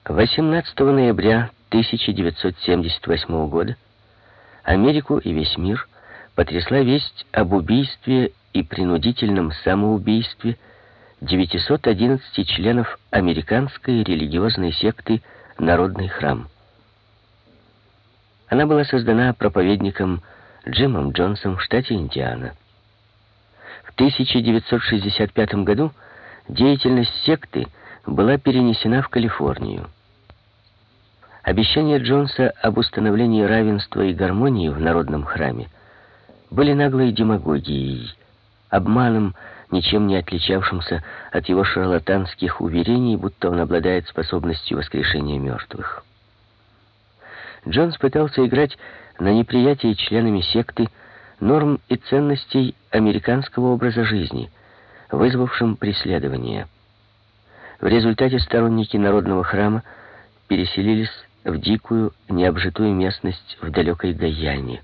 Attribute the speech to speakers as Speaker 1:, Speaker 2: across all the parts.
Speaker 1: 18 ноября 1978 года Америку и весь мир потрясла весть об убийстве и принудительном самоубийстве 911 членов американской религиозной секты «Народный храм». Она была создана проповедником Джимом Джонсом в штате Индиана. В 1965 году деятельность секты была перенесена в Калифорнию. Обещания Джонса об установлении равенства и гармонии в народном храме были наглой демагогией, обманом, ничем не отличавшимся от его шарлатанских уверений, будто он обладает способностью воскрешения мертвых. Джонс пытался играть на неприятии членами секты норм и ценностей американского образа жизни, вызвавшим преследование. В результате сторонники народного храма переселились в дикую, необжитую местность в далекой Гайане.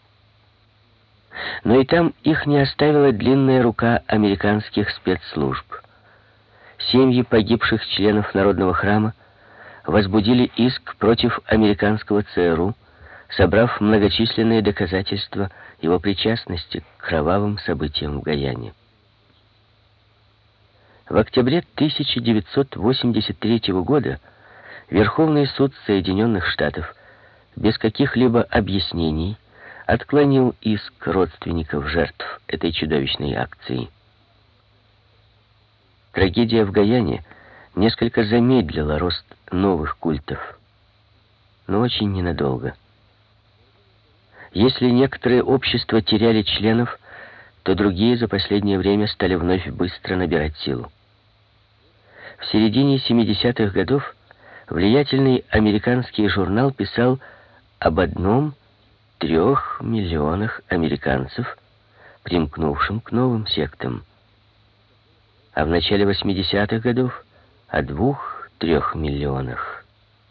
Speaker 1: Но и там их не оставила длинная рука американских спецслужб. Семьи погибших членов народного храма возбудили иск против американского ЦРУ, собрав многочисленные доказательства его причастности к кровавым событиям в Гайане. В октябре 1983 года Верховный суд Соединенных Штатов без каких-либо объяснений отклонил иск родственников жертв этой чудовищной акции. Трагедия в Гайане несколько замедлила рост новых культов, но очень ненадолго. Если некоторые общества теряли членов, то другие за последнее время стали вновь быстро набирать силу. В середине 70-х годов влиятельный американский журнал писал об 1-3 миллионах американцев, примкнувшим к новым сектам, а в начале 80-х годов о 2-3 миллионах.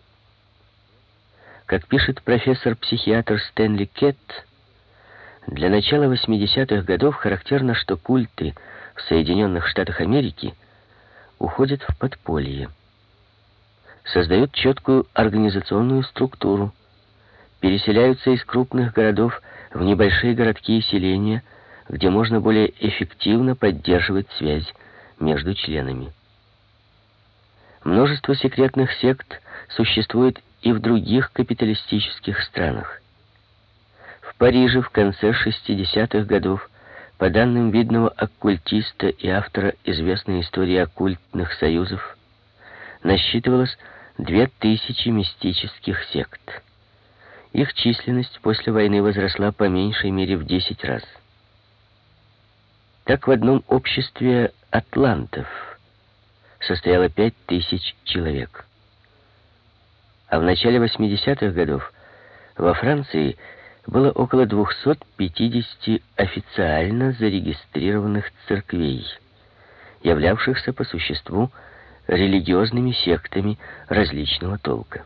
Speaker 1: Как пишет профессор-психиатр Стэнли Кетт, для начала 80-х годов характерно, что культы в Соединенных Штатах Америки уходят в подполье, создают четкую организационную структуру, переселяются из крупных городов в небольшие городки и селения, где можно более эффективно поддерживать связь между членами. Множество секретных сект существует и в других капиталистических странах. В Париже в конце 60-х годов, по данным видного оккультиста и автора известной истории оккультных союзов, насчитывалось 2000 мистических сект. Их численность после войны возросла по меньшей мере в 10 раз. Так в одном обществе атлантов состояло 5000 человек. А в начале 80-х годов во Франции было около 250 официально зарегистрированных церквей, являвшихся по существу религиозными сектами различного толка.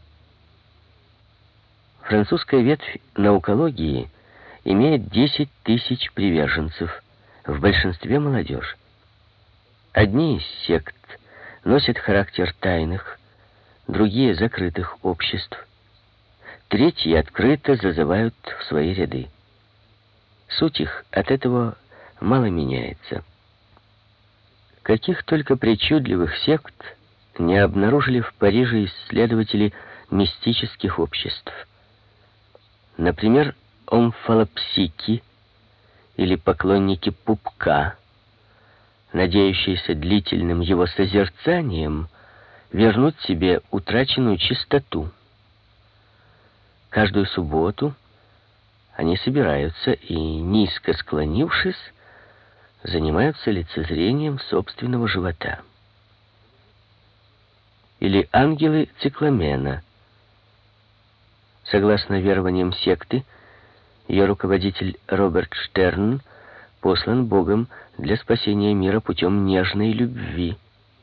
Speaker 1: Французская ветвь наукологии имеет 10 тысяч приверженцев, в большинстве молодежь. Одни из сект носят характер тайных, другие — закрытых обществ, третьи открыто зазывают в свои ряды. Суть их от этого мало меняется. Каких только причудливых сект не обнаружили в Париже исследователи мистических обществ. Например, омфалопсики или поклонники пупка, надеющиеся длительным его созерцанием вернуть себе утраченную чистоту. Каждую субботу они собираются и, низко склонившись, занимаются лицезрением собственного живота. Или ангелы Цикламена. Согласно верованиям секты, ее руководитель Роберт Штерн послан Богом для спасения мира путем нежной любви.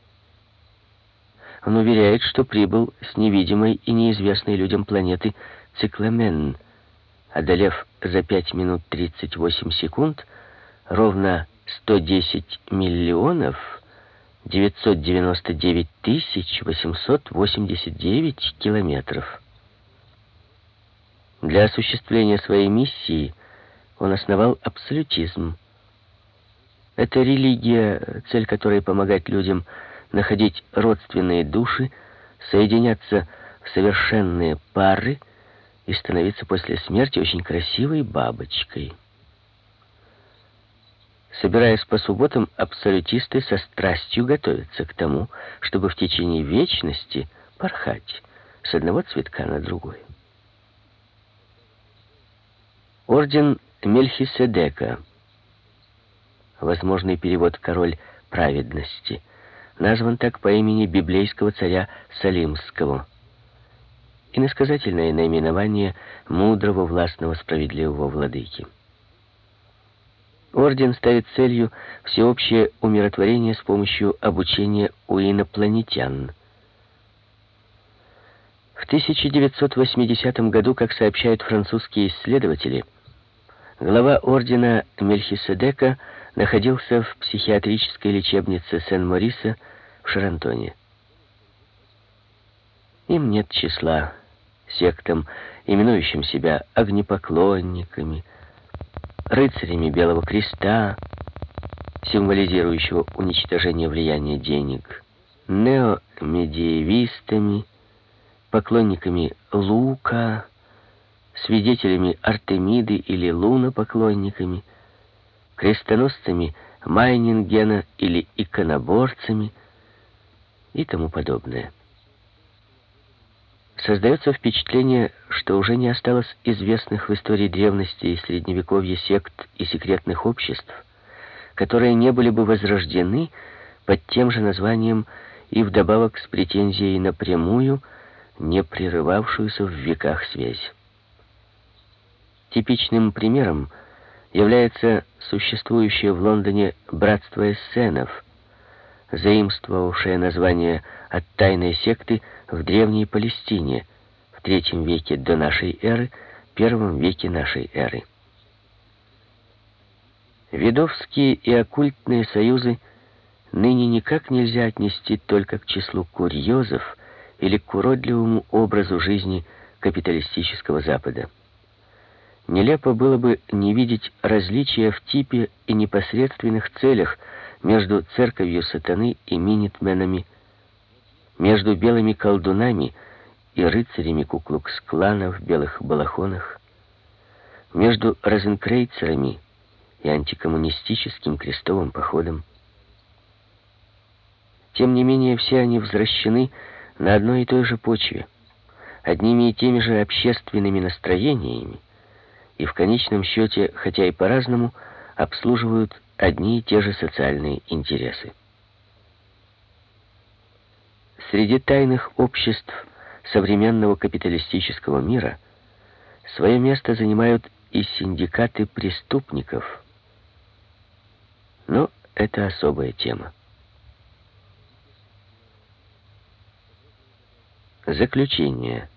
Speaker 1: Он уверяет, что прибыл с невидимой и неизвестной людям планеты Цикламен, одолев за 5 минут 38 секунд ровно 110 миллионов 999 889 километров. Для осуществления своей миссии он основал абсолютизм. Это религия, цель которой помогать людям находить родственные души, соединяться в совершенные пары и становиться после смерти очень красивой бабочкой. Собираясь по субботам, абсолютисты со страстью готовятся к тому, чтобы в течение вечности порхать с одного цветка на другой. Орден Мельхиседека, возможный перевод «король праведности», назван так по имени библейского царя Салимского. Иносказательное наименование мудрого, властного, справедливого владыки. Орден ставит целью всеобщее умиротворение с помощью обучения у инопланетян. В 1980 году, как сообщают французские исследователи, глава ордена Мельхиседека находился в психиатрической лечебнице Сен-Мориса в Шарантоне. Им нет числа, сектам, именующим себя огнепоклонниками, рыцарями Белого Креста, символизирующего уничтожение влияния денег, неомедиевистами, поклонниками Лука, свидетелями Артемиды или лунопоклонниками, крестоносцами Майнингена или иконоборцами и тому подобное. Создается впечатление, что уже не осталось известных в истории древности и средневековья сект и секретных обществ, которые не были бы возрождены под тем же названием и вдобавок с претензией на прямую, не прерывавшуюся в веках связь. Типичным примером является существующее в Лондоне братство эссенов, заимствовавшее название от тайной секты в Древней Палестине в III веке до нашей эры, I веке нашей эры. Ведовские и оккультные союзы ныне никак нельзя отнести только к числу курьезов или к уродливому образу жизни капиталистического Запада. Нелепо было бы не видеть различия в типе и непосредственных целях между церковью сатаны и минитменами, между белыми колдунами и рыцарями Ку-Клукс-Клана в белых балахонах, между розенкрейцерами и антикоммунистическим крестовым походом. Тем не менее, все они возвращены на одной и той же почве, одними и теми же общественными настроениями, и в конечном счете, хотя и по-разному, обслуживают одни и те же социальные интересы. Среди тайных обществ современного капиталистического мира свое место занимают и синдикаты преступников. Но это особая тема. Заключение.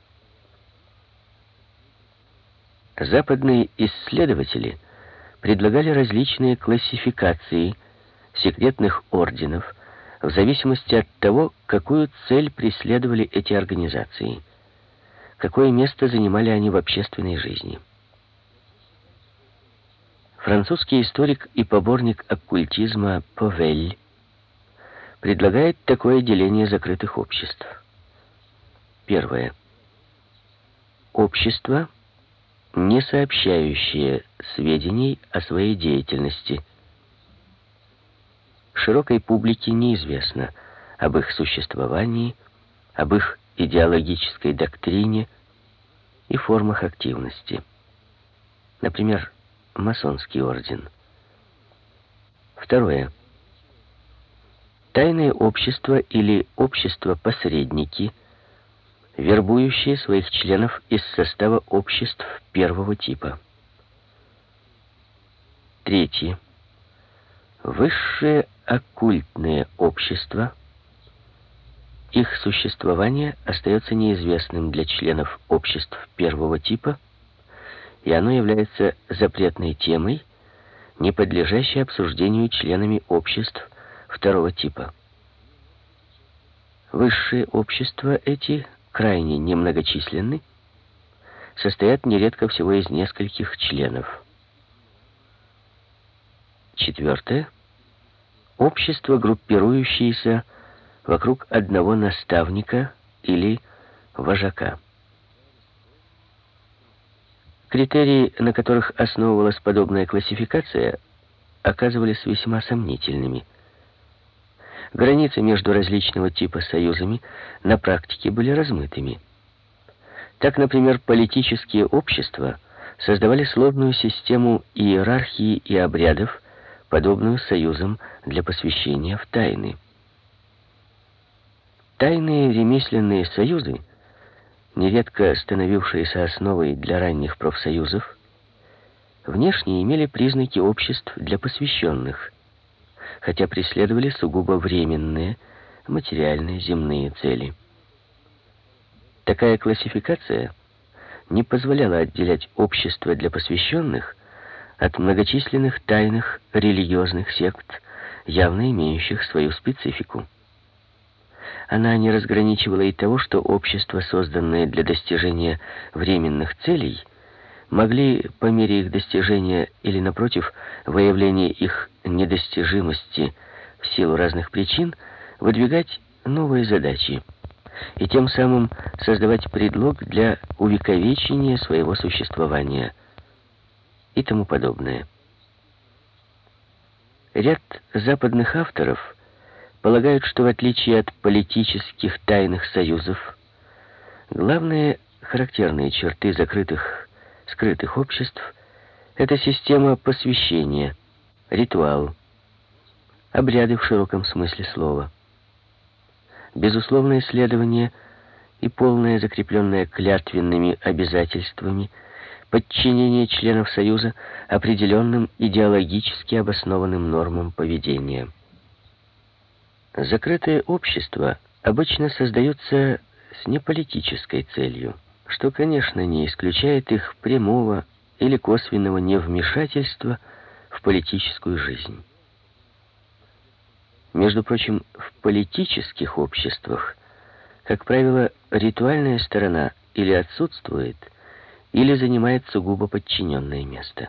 Speaker 1: Западные исследователи предлагали различные классификации секретных орденов в зависимости от того, какую цель преследовали эти организации, какое место занимали они в общественной жизни. Французский историк и поборник оккультизма Повель предлагает такое деление закрытых обществ. Первое. Общество, не сообщающие сведений о своей деятельности. Широкой публике неизвестно об их существовании, об их идеологической доктрине и формах активности. Например, масонский орден. Второе. Тайные общества или общества-посредники, вербующие своих членов из состава обществ первого типа. Третье. Высшие оккультные общества. Их существование остается неизвестным для членов обществ первого типа, и оно является запретной темой, не подлежащей обсуждению членами обществ второго типа. Высшие общества эти крайне немногочисленны, состоят нередко всего из нескольких членов. Четвертое. Общества, группирующиеся вокруг одного наставника или вожака. Критерии, на которых основывалась подобная классификация, оказывались весьма сомнительными. Границы между различного типа союзами на практике были размытыми. Так, например, политические общества создавали сложную систему иерархии и обрядов, подобную союзам для посвящения в тайны. Тайные ремесленные союзы, нередко становившиеся основой для ранних профсоюзов, внешне имели признаки обществ для посвященных, хотя преследовали сугубо временные, материальные, земные цели. Такая классификация не позволяла отделять общества для посвященных от многочисленных тайных религиозных сект, явно имеющих свою специфику. Она не разграничивала и того, что общества, созданные для достижения временных целей, могли по мере их достижения или, напротив, выявления их недостижимости в силу разных причин, выдвигать новые задачи и тем самым создавать предлог для увековечения своего существования и тому подобное. Ряд западных авторов полагают, что в отличие от политических тайных союзов, главные характерные черты закрытых, скрытых обществ — это система посвящения, ритуал, обряды в широком смысле слова, безусловное следование и полное, закрепленное клятвенными обязательствами, подчинение членов Союза определенным идеологически обоснованным нормам поведения. Закрытые общества обычно создаются с неполитической целью, что, конечно, не исключает их прямого или косвенного невмешательства в политическую жизнь. Между прочим, в политических обществах, как правило, ритуальная сторона или отсутствует, или занимает сугубо подчиненное место.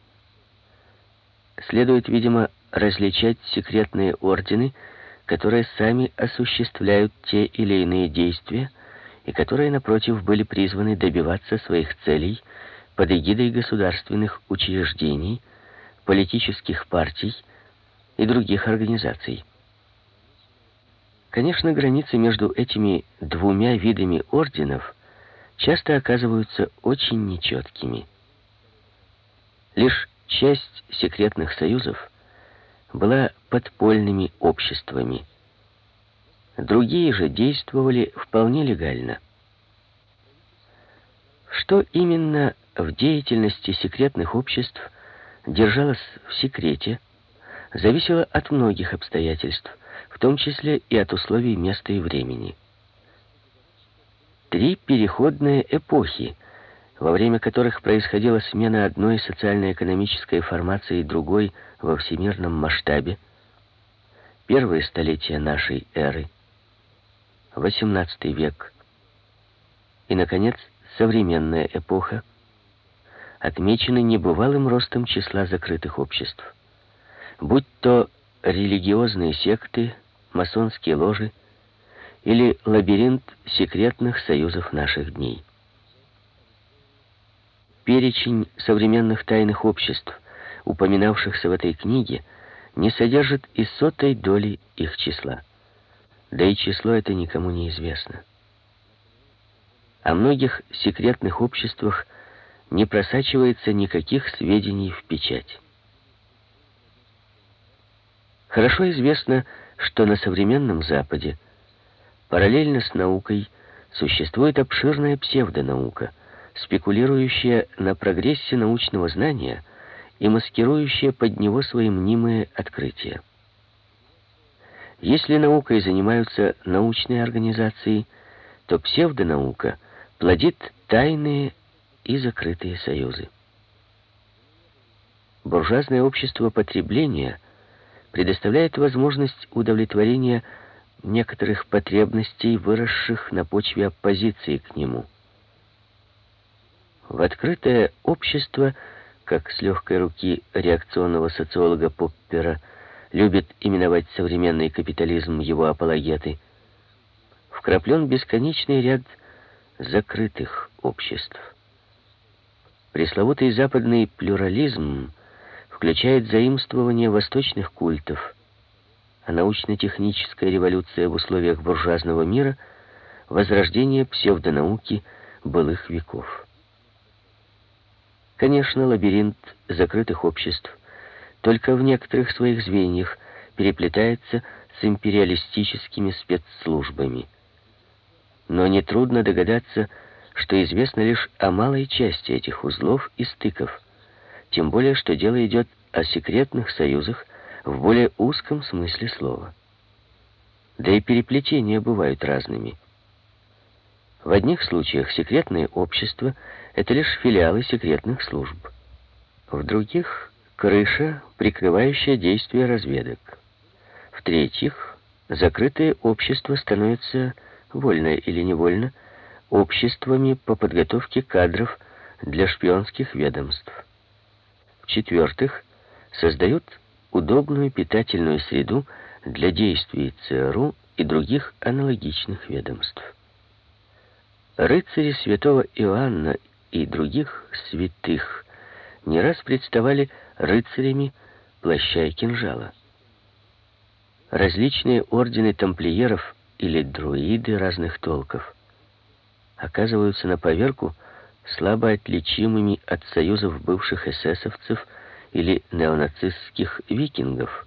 Speaker 1: Следует, видимо, различать секретные ордены, которые сами осуществляют те или иные действия, и которые, напротив, были призваны добиваться своих целей под эгидой государственных учреждений, политических партий и других организаций. Конечно, границы между этими двумя видами орденов часто оказываются очень нечеткими. Лишь часть секретных союзов была подпольными обществами. Другие же действовали вполне легально. Что именно в деятельности секретных обществ держалось в секрете, зависело от многих обстоятельств, в том числе и от условий места и времени. 3 переходные эпохи, во время которых происходила смена одной социально-экономической формации другой во всемирном масштабе, первые столетия нашей эры, XVIII век и, наконец, современная эпоха, отмечены небывалым ростом числа закрытых обществ, будь то религиозные секты, масонские ложи или лабиринт секретных союзов наших дней. Перечень современных тайных обществ, упоминавшихся в этой книге, не содержит и 100-й доли их числа. Да и число это никому не известно. О многих секретных обществах не просачивается никаких сведений в печать. Хорошо известно, что на современном Западе параллельно с наукой существует обширная псевдонаука, спекулирующая на прогрессе научного знания и маскирующая под него свои мнимые открытия. Если наукой занимаются научные организации, то псевдонаука плодит тайные и закрытые союзы. Буржуазное общество потребления предоставляет возможность удовлетворения некоторых потребностей, выросших на почве оппозиции к нему. В открытое общество, как с легкой руки реакционного социолога Поппера любит именовать современный капитализм его апологеты, вкраплен бесконечный ряд закрытых обществ. Пресловутый западный плюрализм включает заимствование восточных культов, а научно-техническая революция в условиях буржуазного мира — возрождение псевдонауки былых веков. Конечно, лабиринт закрытых обществ только в некоторых своих звеньях переплетается с империалистическими спецслужбами. Но нетрудно догадаться, что известно лишь о малой части этих узлов и стыков, тем более, что дело идет о секретных союзах в более узком смысле слова. Да и переплетения бывают разными. В одних случаях секретные общества — это лишь филиалы секретных служб. В других — крыша, прикрывающая действия разведок. В-третьих, закрытые общества становятся, вольно или невольно, обществами по подготовке кадров для шпионских ведомств. В-четвертых, создают удобную питательную среду для действий ЦРУ и других аналогичных ведомств. Рыцари святого Иоанна и других святых не раз представали рыцарями плаща и кинжала. Различные ордены тамплиеров или друиды разных толков оказываются на поверку слабо отличимыми от союзов бывших эсэсовцев или неонацистских викингов.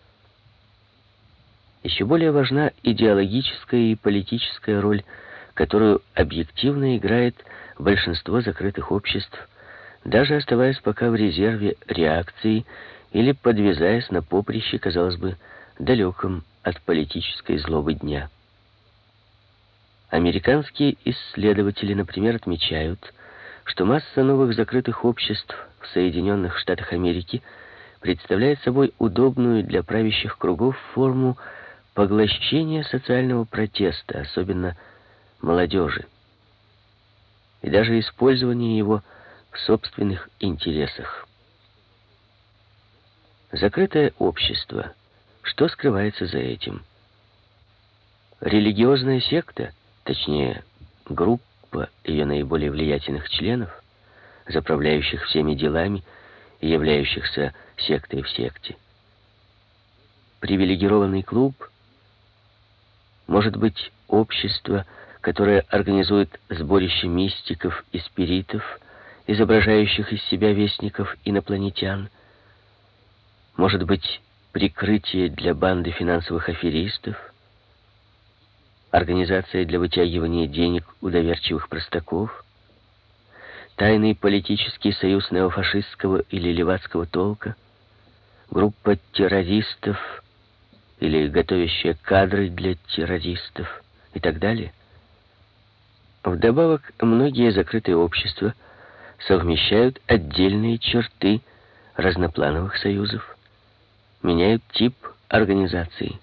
Speaker 1: Еще более важна идеологическая и политическая роль, которую объективно играет большинство закрытых обществ, даже оставаясь пока в резерве реакции или подвязаясь на поприще, казалось бы, далеком от политической злобы дня. Американские исследователи, например, отмечают, что масса новых закрытых обществ в Соединенных Штатах Америки представляет собой удобную для правящих кругов форму поглощения социального протеста, особенно молодежи, и даже использование его в собственных интересах. Закрытое общество. Что скрывается за этим? Религиозная секта, точнее, группа ее наиболее влиятельных членов, заправляющих всеми делами и являющихся сектой в секте. Привилегированный клуб, может быть, общество, которое организует сборище мистиков и спиритов, изображающих из себя вестников инопланетян, может быть, прикрытие для банды финансовых аферистов, организация для вытягивания денег у доверчивых простаков, тайный политический союз неофашистского или левацкого толка, группа террористов или готовящая кадры для террористов и так далее. Вдобавок, многие закрытые общества совмещают отдельные черты разноплановых союзов, меняют тип организации.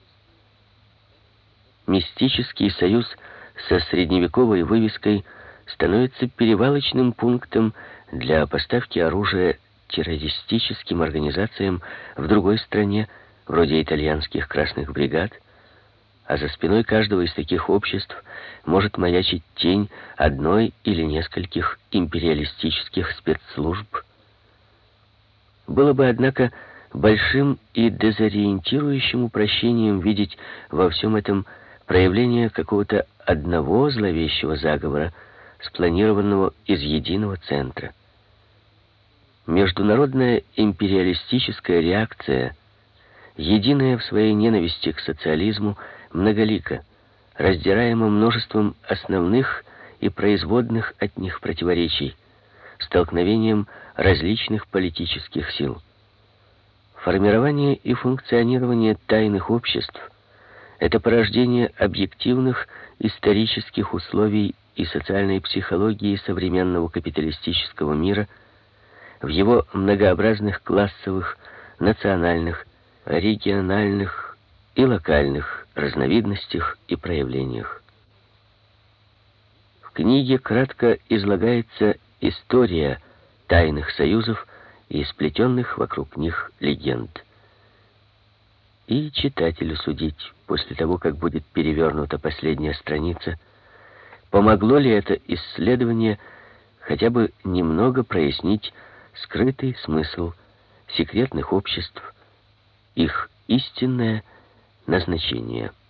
Speaker 1: Мистический союз со средневековой вывеской становится перевалочным пунктом для поставки оружия террористическим организациям в другой стране, вроде итальянских красных бригад, а за спиной каждого из таких обществ может маячить тень одной или нескольких империалистических спецслужб. Было бы, однако, большим и дезориентирующим упрощением видеть во всем этом проявление какого-то одного зловещего заговора, спланированного из единого центра. Международная империалистическая реакция, единая в своей ненависти к социализму, многолика, раздираема множеством основных и производных от них противоречий, столкновением различных политических сил. Формирование и функционирование тайных обществ — это порождение объективных исторических условий и социальной психологии современного капиталистического мира в его многообразных классовых, национальных о региональных и локальных разновидностях и проявлениях. В книге кратко излагается история тайных союзов и сплетенных вокруг них легенд. И читателю судить, после того, как будет перевернута последняя страница, помогло ли это исследование хотя бы немного прояснить скрытый смысл секретных обществ, их истинное назначение.